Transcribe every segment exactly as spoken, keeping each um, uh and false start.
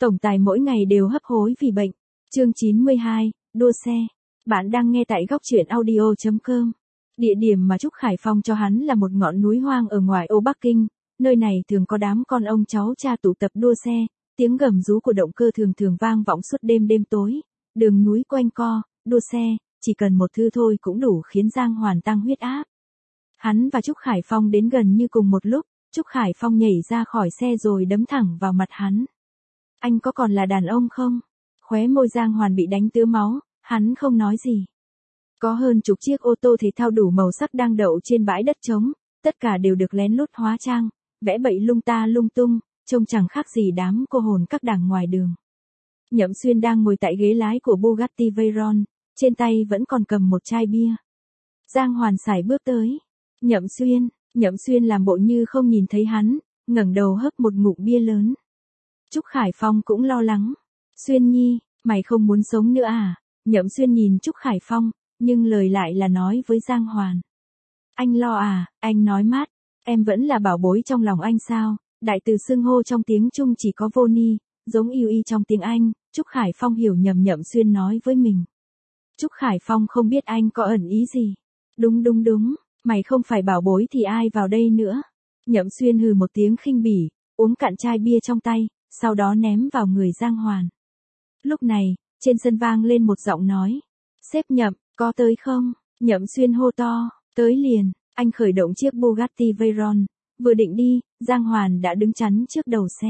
Tổng tài mỗi ngày đều hấp hối vì bệnh. Chương chín mươi hai, đua xe. Bạn đang nghe tại góc truyện audio chấm com. Địa điểm mà Trúc Khải Phong cho hắn là một ngọn núi hoang ở ngoài ô Bắc Kinh. Nơi này thường có đám con ông cháu cha tụ tập đua xe, tiếng gầm rú của động cơ thường thường vang vọng suốt đêm đêm tối. Đường núi quanh co, đua xe, chỉ cần một thứ thôi cũng đủ khiến Giang Hoàn tăng huyết áp. Hắn và Trúc Khải Phong đến gần như cùng một lúc, Trúc Khải Phong nhảy ra khỏi xe rồi đấm thẳng vào mặt hắn. Anh có còn là đàn ông không? Khóe môi Giang Hoàn bị đánh tứa máu, hắn không nói gì. Có hơn chục chiếc ô tô thể thao đủ màu sắc đang đậu trên bãi đất trống, tất cả đều được lén lút hóa trang, vẽ bậy lung ta lung tung, trông chẳng khác gì đám cô hồn các đảng ngoài đường. Nhậm Xuyên đang ngồi tại ghế lái của Bugatti Veyron, trên tay vẫn còn cầm một chai bia. Giang Hoàn sải bước tới. Nhậm Xuyên, Nhậm Xuyên làm bộ như không nhìn thấy hắn, ngẩng đầu hớp một ngụm bia lớn. Trúc Khải Phong cũng lo lắng. Xuyên nhi, mày không muốn sống nữa à? Nhậm Xuyên nhìn Trúc Khải Phong, nhưng lời lại là nói với Giang Hoàn. Anh lo à? Anh nói mát, em vẫn là bảo bối trong lòng anh sao? Đại từ xưng hô trong tiếng Trung chỉ có vô ni, giống yêu y trong tiếng Anh. Trúc Khải Phong hiểu nhầm Nhậm Xuyên nói với mình. Trúc Khải Phong không biết anh có ẩn ý gì. Đúng đúng đúng, mày không phải bảo bối thì ai vào đây nữa? Nhậm Xuyên hừ một tiếng khinh bỉ, uống cạn chai bia trong tay, sau đó ném vào người Giang Hoàn. Lúc này, trên sân vang lên một giọng nói. Sếp Nhậm, có tới không? Nhậm Xuyên hô to, tới liền. Anh khởi động chiếc Bugatti Veyron, vừa định đi, Giang Hoàn đã đứng chắn trước đầu xe.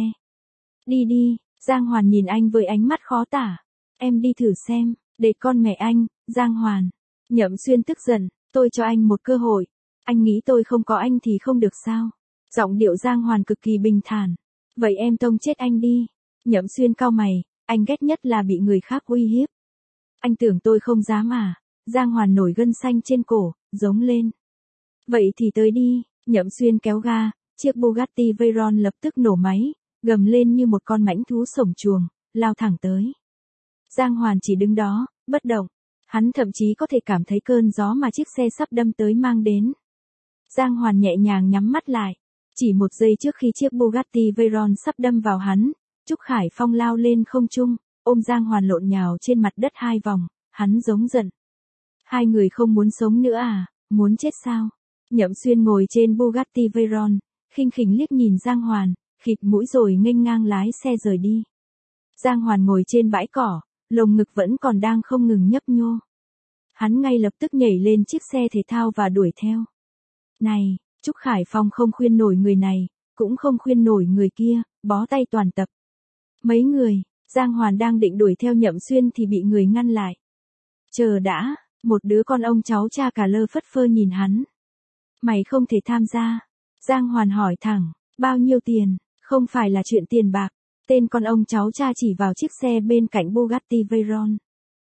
Đi đi, Giang Hoàn nhìn anh với ánh mắt khó tả. Em đi thử xem, để con mẹ anh, Giang Hoàn. Nhậm Xuyên tức giận, tôi cho anh một cơ hội. Anh nghĩ tôi không có anh thì không được sao? Giọng điệu Giang Hoàn cực kỳ bình thản. Vậy em tông chết anh đi. Nhậm Xuyên cau mày, anh ghét nhất là bị người khác uy hiếp. Anh tưởng tôi không dám à? Giang Hoàn nổi gân xanh trên cổ, giống lên. Vậy thì tới đi. Nhậm Xuyên kéo ga, chiếc Bugatti Veyron lập tức nổ máy, gầm lên như một con mãnh thú sổng chuồng, lao thẳng tới. Giang Hoàn chỉ đứng đó, bất động. Hắn thậm chí có thể cảm thấy cơn gió mà chiếc xe sắp đâm tới mang đến. Giang Hoàn nhẹ nhàng nhắm mắt lại. Chỉ một giây trước khi chiếc Bugatti Veyron sắp đâm vào hắn, Trúc Khải Phong lao lên không trung, ôm Giang Hoàn lộn nhào trên mặt đất hai vòng, hắn giống giận. Hai người không muốn sống nữa à, muốn chết sao? Nhậm Xuyên ngồi trên Bugatti Veyron, khinh khỉnh liếc nhìn Giang Hoàn, khịt mũi rồi nghênh ngang lái xe rời đi. Giang Hoàn ngồi trên bãi cỏ, lồng ngực vẫn còn đang không ngừng nhấp nhô. Hắn ngay lập tức nhảy lên chiếc xe thể thao và đuổi theo. Này, Trúc Khải Phong không khuyên nổi người này, cũng không khuyên nổi người kia, bó tay toàn tập. Mấy người, Giang Hoàn đang định đuổi theo Nhậm Xuyên thì bị người ngăn lại. Chờ đã, một đứa con ông cháu cha cả lơ phất phơ nhìn hắn. Mày không thể tham gia. Giang Hoàn hỏi thẳng, bao nhiêu tiền? Không phải là chuyện tiền bạc. Tên con ông cháu cha chỉ vào chiếc xe bên cạnh Bugatti Veyron.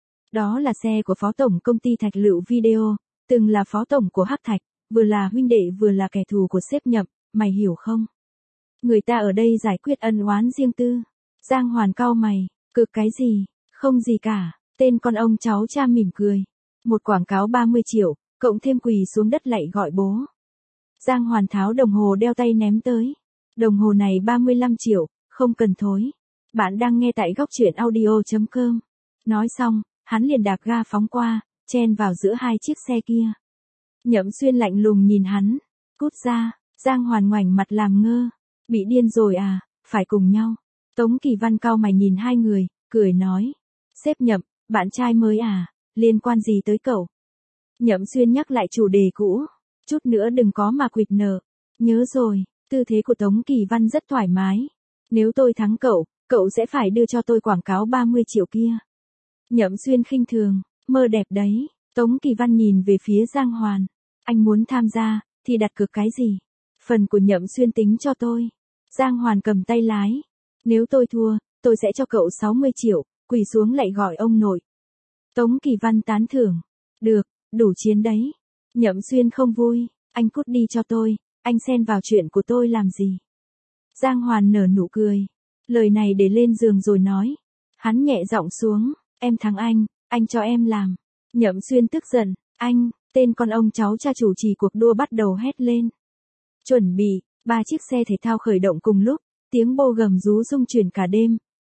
Đó là xe của phó tổng công ty Thạch Lựu Video, từng là phó tổng của Hắc Thạch, vừa là huynh đệ vừa là kẻ thù của sếp Nhậm, mày hiểu không? Người ta ở đây giải quyết ân oán riêng tư. Giang Hoàn cau mày, cực cái gì? Không gì cả. Tên con ông cháu cha mỉm cười. Một quảng cáo ba mươi triệu, cộng thêm quỳ xuống đất lạy gọi bố. Giang Hoàn tháo đồng hồ đeo tay ném tới. Đồng hồ này ba mươi lăm triệu, không cần thối. Bạn đang nghe tại góc truyện audio chấm com. Nói xong, hắn liền đạp ga phóng qua, chen vào giữa hai chiếc xe kia. Nhậm Xuyên lạnh lùng nhìn hắn. Cút ra. Giang Hoàn ngoảnh mặt làm ngơ. Bị điên rồi à, phải cùng nhau. Tống Kỳ Văn cau mày nhìn hai người, cười nói. Sếp Nhậm, bạn trai mới à, liên quan gì tới cậu? Nhậm Xuyên nhắc lại chủ đề cũ. Chút nữa đừng có mà quỵt nợ. Nhớ rồi, tư thế của Tống Kỳ Văn rất thoải mái. Nếu tôi thắng cậu, cậu sẽ phải đưa cho tôi quảng cáo ba mươi triệu kia. Nhậm Xuyên khinh thường, mơ đẹp đấy. Tống Kỳ Văn nhìn về phía Giang Hoàn. Anh muốn tham gia, thì đặt cược cái gì? Phần của Nhậm Xuyên tính cho tôi. Giang Hoàn cầm tay lái. Nếu tôi thua, tôi sẽ cho cậu sáu mươi triệu, quỳ xuống lại gọi ông nội. Tống Kỳ Văn tán thưởng. Được, đủ chiến đấy. Nhậm Xuyên không vui. Anh cút đi cho tôi, anh xen vào chuyện của tôi làm gì? Giang Hoàn nở nụ cười. Lời này để lên giường rồi nói. Hắn nhẹ giọng xuống. Em thắng anh, anh cho em làm. Nhậm Xuyên tức giận. Anh, tên con ông cháu cha chủ trì cuộc đua bắt đầu hét lên. Chuẩn bị, ba chiếc xe thể thao khởi động cùng lúc. Tiếng bô gầm rú rung chuyển cả đêm,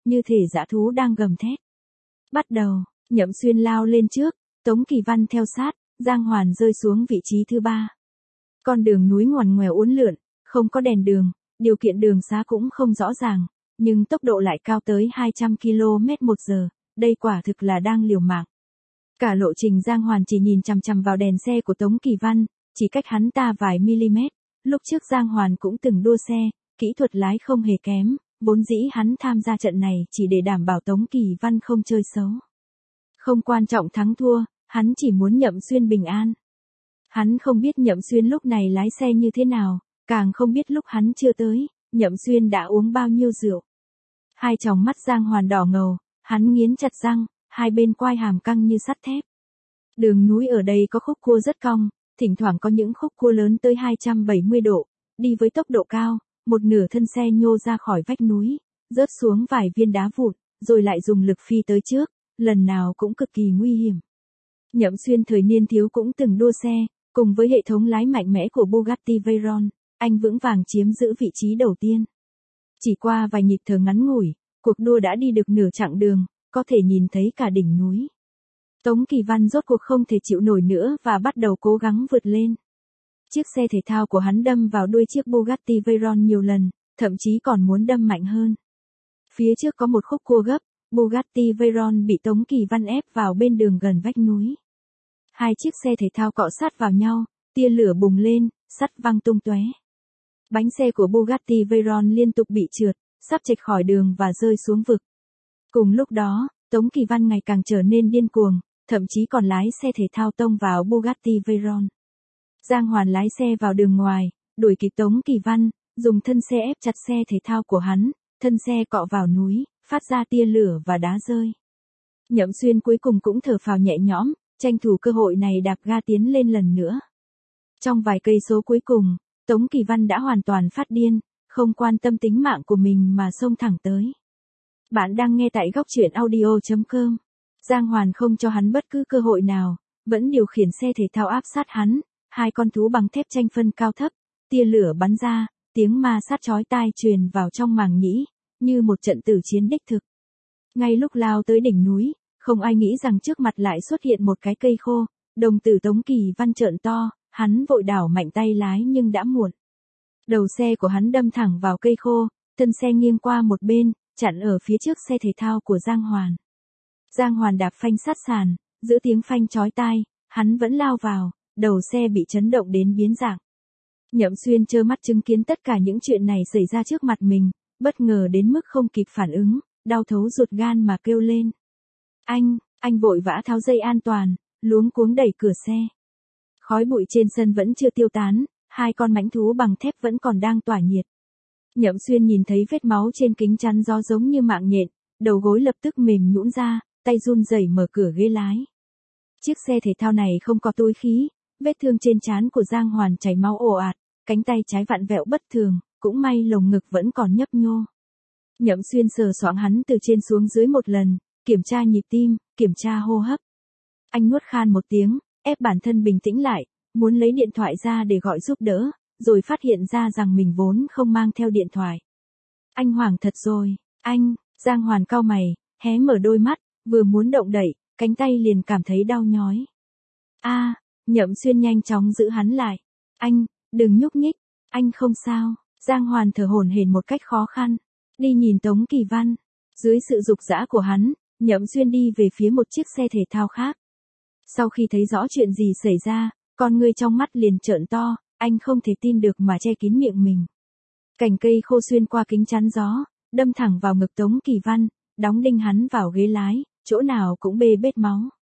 như thể dã thú đang gầm thét. Bắt đầu, Nhậm Xuyên lao lên trước, Tống Kỳ Văn theo sát, Giang Hoàn rơi xuống vị trí thứ ba. Con đường núi ngoằn ngoèo uốn lượn, không có đèn đường, điều kiện đường xá cũng không rõ ràng, nhưng tốc độ lại cao tới hai trăm ki lô mét một giờ, đây quả thực là đang liều mạng. Cả lộ trình Giang Hoàn chỉ nhìn chằm chằm vào đèn xe của Tống Kỳ Văn, chỉ cách hắn ta vài mm. Lúc trước Giang Hoàn cũng từng đua xe, kỹ thuật lái không hề kém, vốn dĩ hắn tham gia trận này chỉ để đảm bảo Tống Kỳ Văn không chơi xấu. Không quan trọng thắng thua, hắn chỉ muốn Nhậm Xuyên bình an. Hắn không biết Nhậm Xuyên lúc này lái xe như thế nào, càng không biết lúc hắn chưa tới, Nhậm Xuyên đã uống bao nhiêu rượu. Hai tròng mắt Giang Hoàn đỏ ngầu, hắn nghiến chặt răng, hai bên quai hàm căng như sắt thép. Đường núi ở đây có khúc cua rất cong, thỉnh thoảng có những khúc cua lớn tới hai trăm bảy mươi độ, đi với tốc độ cao, một nửa thân xe nhô ra khỏi vách núi, rớt xuống vài viên đá vụn, rồi lại dùng lực phi tới trước, lần nào cũng cực kỳ nguy hiểm. Nhậm Xuyên thời niên thiếu cũng từng đua xe, cùng với hệ thống lái mạnh mẽ của Bugatti Veyron, anh vững vàng chiếm giữ vị trí đầu tiên. Chỉ qua vài nhịp thở ngắn ngủi, cuộc đua đã đi được nửa chặng đường, có thể nhìn thấy cả đỉnh núi. Tống Kỳ Văn rốt cuộc không thể chịu nổi nữa và bắt đầu cố gắng vượt lên. Chiếc xe thể thao của hắn đâm vào đuôi chiếc Bugatti Veyron nhiều lần, thậm chí còn muốn đâm mạnh hơn. Phía trước có một khúc cua gấp, Bugatti Veyron bị Tống Kỳ Văn ép vào bên đường gần vách núi. Hai chiếc xe thể thao cọ sát vào nhau, tia lửa bùng lên, sắt văng tung tóe. Bánh xe của Bugatti Veyron liên tục bị trượt, sắp chệch khỏi đường và rơi xuống vực. Cùng lúc đó, Tống Kỳ Văn ngày càng trở nên điên cuồng, thậm chí còn lái xe thể thao tông vào Bugatti Veyron. Giang Hoàn lái xe vào đường ngoài, đuổi kịp Tống Kỳ Văn, dùng thân xe ép chặt xe thể thao của hắn, thân xe cọ vào núi, phát ra tia lửa và đá rơi. Nhậm Xuyên cuối cùng cũng thở phào nhẹ nhõm, tranh thủ cơ hội này đạp ga tiến lên lần nữa. Trong vài cây số cuối cùng, Tống Kỳ Văn đã hoàn toàn phát điên, không quan tâm tính mạng của mình mà xông thẳng tới. Bạn đang nghe tại góc truyện audio chấm com. Giang Hoàn không cho hắn bất cứ cơ hội nào, vẫn điều khiển xe thể thao áp sát hắn, hai con thú bằng thép tranh phân cao thấp, tia lửa bắn ra, tiếng ma sát chói tai truyền vào trong màng nhĩ, như một trận tử chiến đích thực. Ngay lúc lao tới đỉnh núi, không ai nghĩ rằng trước mặt lại xuất hiện một cái cây khô, đồng tử Tống Kỳ Văn trợn to, hắn vội đảo mạnh tay lái nhưng đã muộn. Đầu xe của hắn đâm thẳng vào cây khô, thân xe nghiêng qua một bên, chặn ở phía trước xe thể thao của Giang Hoàn. Giang Hoàn đạp phanh sát sàn, giữa tiếng phanh chói tai, hắn vẫn lao vào, đầu xe bị chấn động đến biến dạng. Nhậm Xuyên trơ mắt chứng kiến tất cả những chuyện này xảy ra trước mặt mình, bất ngờ đến mức không kịp phản ứng, đau thấu ruột gan mà kêu lên. Anh, anh vội vã tháo dây an toàn, luống cuống đẩy cửa xe. Khói bụi trên sân vẫn chưa tiêu tán, hai con mãnh thú bằng thép vẫn còn đang tỏa nhiệt. Nhậm Xuyên nhìn thấy vết máu trên kính chắn gió giống như mạng nhện, đầu gối lập tức mềm nhũn ra, tay run rẩy mở cửa ghế lái. Chiếc xe thể thao này không có túi khí, vết thương trên trán của Giang Hoàn chảy máu ồ ạt, cánh tay trái vặn vẹo bất thường, cũng may lồng ngực vẫn còn nhấp nhô. Nhậm Xuyên sờ soạng hắn từ trên xuống dưới một lần, kiểm tra nhịp tim, kiểm tra hô hấp. Anh nuốt khan một tiếng, ép bản thân bình tĩnh lại, muốn lấy điện thoại ra để gọi giúp đỡ, rồi phát hiện ra rằng mình vốn không mang theo điện thoại. Anh hoảng thật rồi, anh, Giang Hoàn cau mày, hé mở đôi mắt, vừa muốn động đậy, cánh tay liền cảm thấy đau nhói. A, à, Nhậm Xuyên nhanh chóng giữ hắn lại. Anh, đừng nhúc nhích, anh không sao. Giang Hoàn thở hổn hển một cách khó khăn, đi nhìn Tống Kỳ Văn. Dưới sự dục dã của hắn, Nhậm Xuyên đi về phía một chiếc xe thể thao khác. Sau khi thấy rõ chuyện gì xảy ra, con ngươi trong mắt liền trợn to, anh không thể tin được mà che kín miệng mình. Cành cây khô xuyên qua kính chắn gió, đâm thẳng vào ngực Tống Kỳ Văn, đóng đinh hắn vào ghế lái, chỗ nào cũng bê bết máu.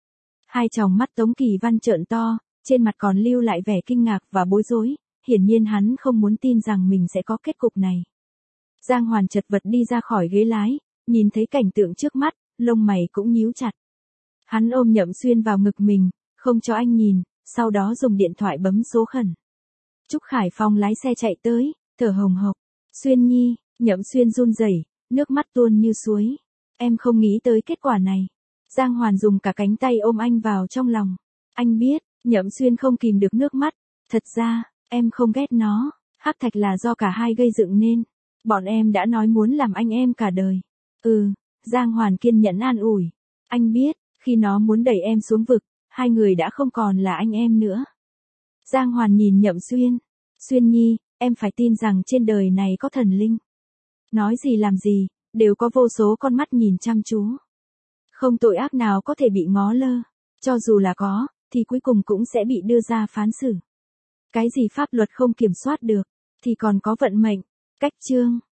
Hai tròng mắt Tống Kỳ Văn trợn to, trên mặt còn lưu lại vẻ kinh ngạc và bối rối, hiển nhiên hắn không muốn tin rằng mình sẽ có kết cục này. Giang Hoàn chật vật đi ra khỏi ghế lái, nhìn thấy cảnh tượng trước mắt, lông mày cũng nhíu chặt. Hắn ôm Nhậm Xuyên vào ngực mình, không cho anh nhìn, sau đó dùng điện thoại bấm số khẩn. Trúc Khải Phong lái xe chạy tới, thở hồng hộc. Xuyên nhi, Nhậm Xuyên run rẩy, nước mắt tuôn như suối. Em không nghĩ tới kết quả này. Giang Hoàn dùng cả cánh tay ôm anh vào trong lòng. Anh biết, Nhậm Xuyên không kìm được nước mắt. Thật ra, em không ghét nó. Hắc Thạch là do cả hai gây dựng nên. Bọn em đã nói muốn làm anh em cả đời. Ừ, Giang Hoàn kiên nhẫn an ủi. Anh biết, khi nó muốn đẩy em xuống vực, hai người đã không còn là anh em nữa. Giang Hoàn nhìn Nhậm Xuyên. Xuyên Nhi, em phải tin rằng trên đời này có thần linh. Nói gì làm gì, đều có vô số con mắt nhìn chăm chú. Không tội ác nào có thể bị ngó lơ. Cho dù là có, thì cuối cùng cũng sẽ bị đưa ra phán xử. Cái gì pháp luật không kiểm soát được, thì còn có vận mệnh. Cách chương